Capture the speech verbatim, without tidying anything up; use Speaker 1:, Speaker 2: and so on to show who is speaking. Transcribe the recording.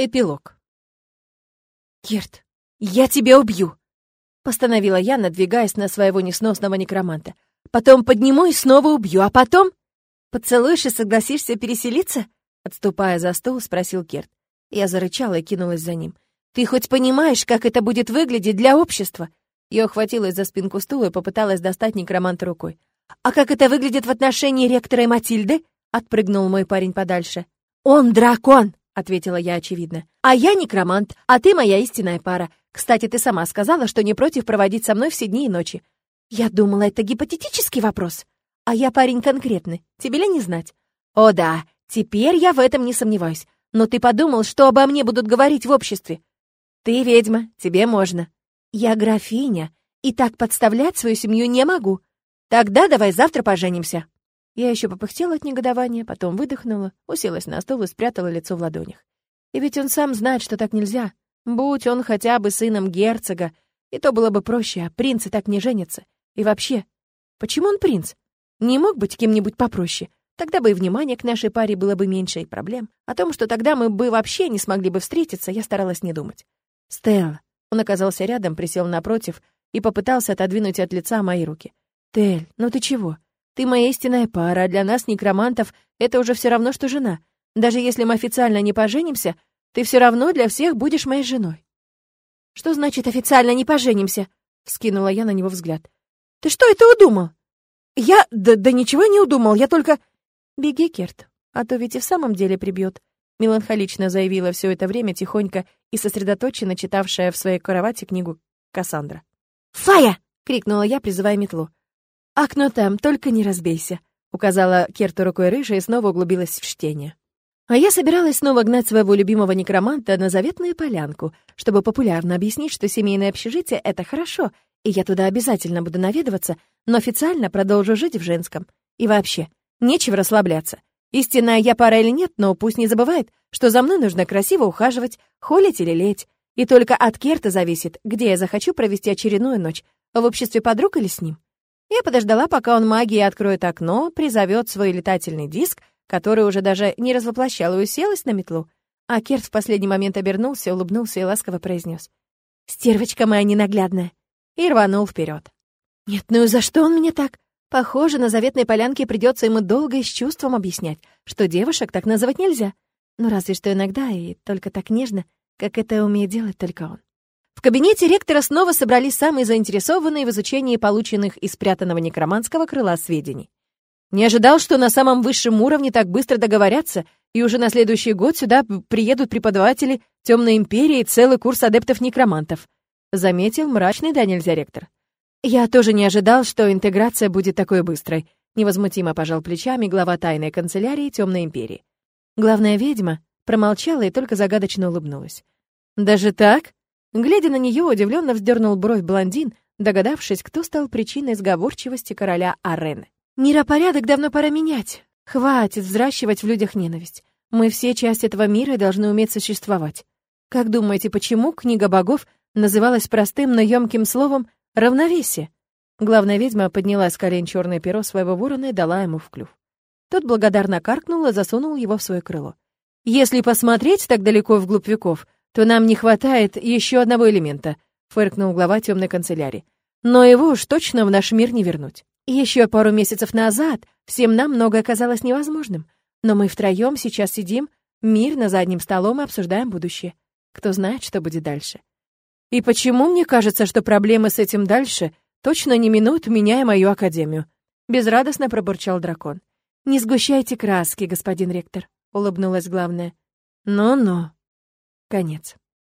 Speaker 1: Эпилог. «Кирт, я тебя убью!» — постановила я, надвигаясь на своего несносного некроманта. «Потом подниму и снова убью, а потом...» «Поцелуешь и согласишься переселиться?» — отступая за стол, спросил Кирт. Я зарычала и кинулась за ним. «Ты хоть понимаешь, как это будет выглядеть для общества?» Я ухватилась за спинку стула и попыталась достать некроманта рукой. «А как это выглядит в отношении ректора и Матильды?» — отпрыгнул мой парень подальше. «Он дракон!» — ответила я очевидно. «А я некромант, а ты моя истинная пара. Кстати, ты сама сказала, что не против проводить со мной все дни и ночи». «Я думала, это гипотетический вопрос. А я парень конкретный, тебе ли не знать?» «О да, теперь я в этом не сомневаюсь. Но ты подумал, что обо мне будут говорить в обществе?» «Ты ведьма, тебе можно». «Я графиня, и так подставлять свою семью не могу. Тогда давай завтра поженимся». Я еще попыхтела от негодования, потом выдохнула, уселась на стол и спрятала лицо в ладонях. И ведь он сам знает, что так нельзя. Будь он хотя бы сыном герцога, и то было бы проще, а принцы так не женятся. И вообще, почему он принц? Не мог быть кем-нибудь попроще? Тогда бы и внимания к нашей паре было бы меньше, и проблем. О том, что тогда мы бы вообще не смогли бы встретиться, я старалась не думать. «Стелла». Он оказался рядом, присел напротив и попытался отодвинуть от лица мои руки. «Тель, ну ты чего? Ты моя истинная пара, а для нас, некромантов, это уже все равно, что жена. Даже если мы официально не поженимся, ты все равно для всех будешь моей женой». «Что значит официально не поженимся?» — вскинула я на него взгляд. «Ты что это удумал?» «Я... Да, да ничего не удумал, я только...» «Беги, Кирт, а то ведь и в самом деле прибьет», — меланхолично заявила все это время тихонько и сосредоточенно читавшая в своей кровати книгу Кассандра. «Фая!» — крикнула я, призывая метлу. «Окно там, только не разбейся», — указала Керту рукой рыжая и снова углубилась в чтение. А я собиралась снова гнать своего любимого некроманта на заветную полянку, чтобы популярно объяснить, что семейное общежитие — это хорошо, и я туда обязательно буду наведываться, но официально продолжу жить в женском. И вообще, нечего расслабляться. Истинная я пара или нет, но пусть не забывает, что за мной нужно красиво ухаживать, холить или лелеять. И только от Керта зависит, где я захочу провести очередную ночь, в обществе подруг или с ним. Я подождала, пока он магией откроет окно, призовет свой летательный диск, который уже даже не развоплощал, и уселась на метлу. А Керт в последний момент обернулся, улыбнулся и ласково произнес: «Стервочка моя ненаглядная!» и рванул вперед. Нет, ну и за что он мне так? Похоже, на заветной полянке придется ему долго и с чувством объяснять, что девушек так называть нельзя. Ну разве что иногда, и только так нежно, как это умеет делать только он. В кабинете ректора снова собрались самые заинтересованные в изучении полученных из спрятанного некроманского крыла сведений. Не ожидал, что на самом высшем уровне так быстро договорятся, и уже на следующий год сюда приедут преподаватели Темной Империи и целый курс адептов-некромантов, заметил мрачный да нельзя ректор. Я тоже не ожидал, что интеграция будет такой быстрой, невозмутимо пожал плечами глава тайной канцелярии Темной Империи. Главная ведьма промолчала и только загадочно улыбнулась. «Даже так?» Глядя на нее, удивленно вздернул бровь блондин, догадавшись, кто стал причиной сговорчивости короля Арены. «Миропорядок давно пора менять. Хватит взращивать в людях ненависть. Мы все часть этого мира и должны уметь существовать. Как думаете, почему книга богов называлась простым, но ёмким словом «равновесие»?» Главная ведьма подняла с колен черное перо своего ворона и дала ему в клюв. Тот благодарно каркнул и засунул его в свое крыло. «Если посмотреть так далеко вглубь веков, то нам не хватает еще одного элемента», — фыркнул глава темной канцелярии. «Но его уж точно в наш мир не вернуть. Еще пару месяцев назад всем нам многое казалось невозможным, но мы втроем сейчас сидим мирно за одним столом и обсуждаем будущее. Кто знает, что будет дальше. И почему мне кажется, что проблемы с этим дальше точно не минуют меня и мою академию?» — безрадостно пробурчал дракон. «Не сгущайте краски, господин ректор», — улыбнулась главная. «Ну-ну». Конец.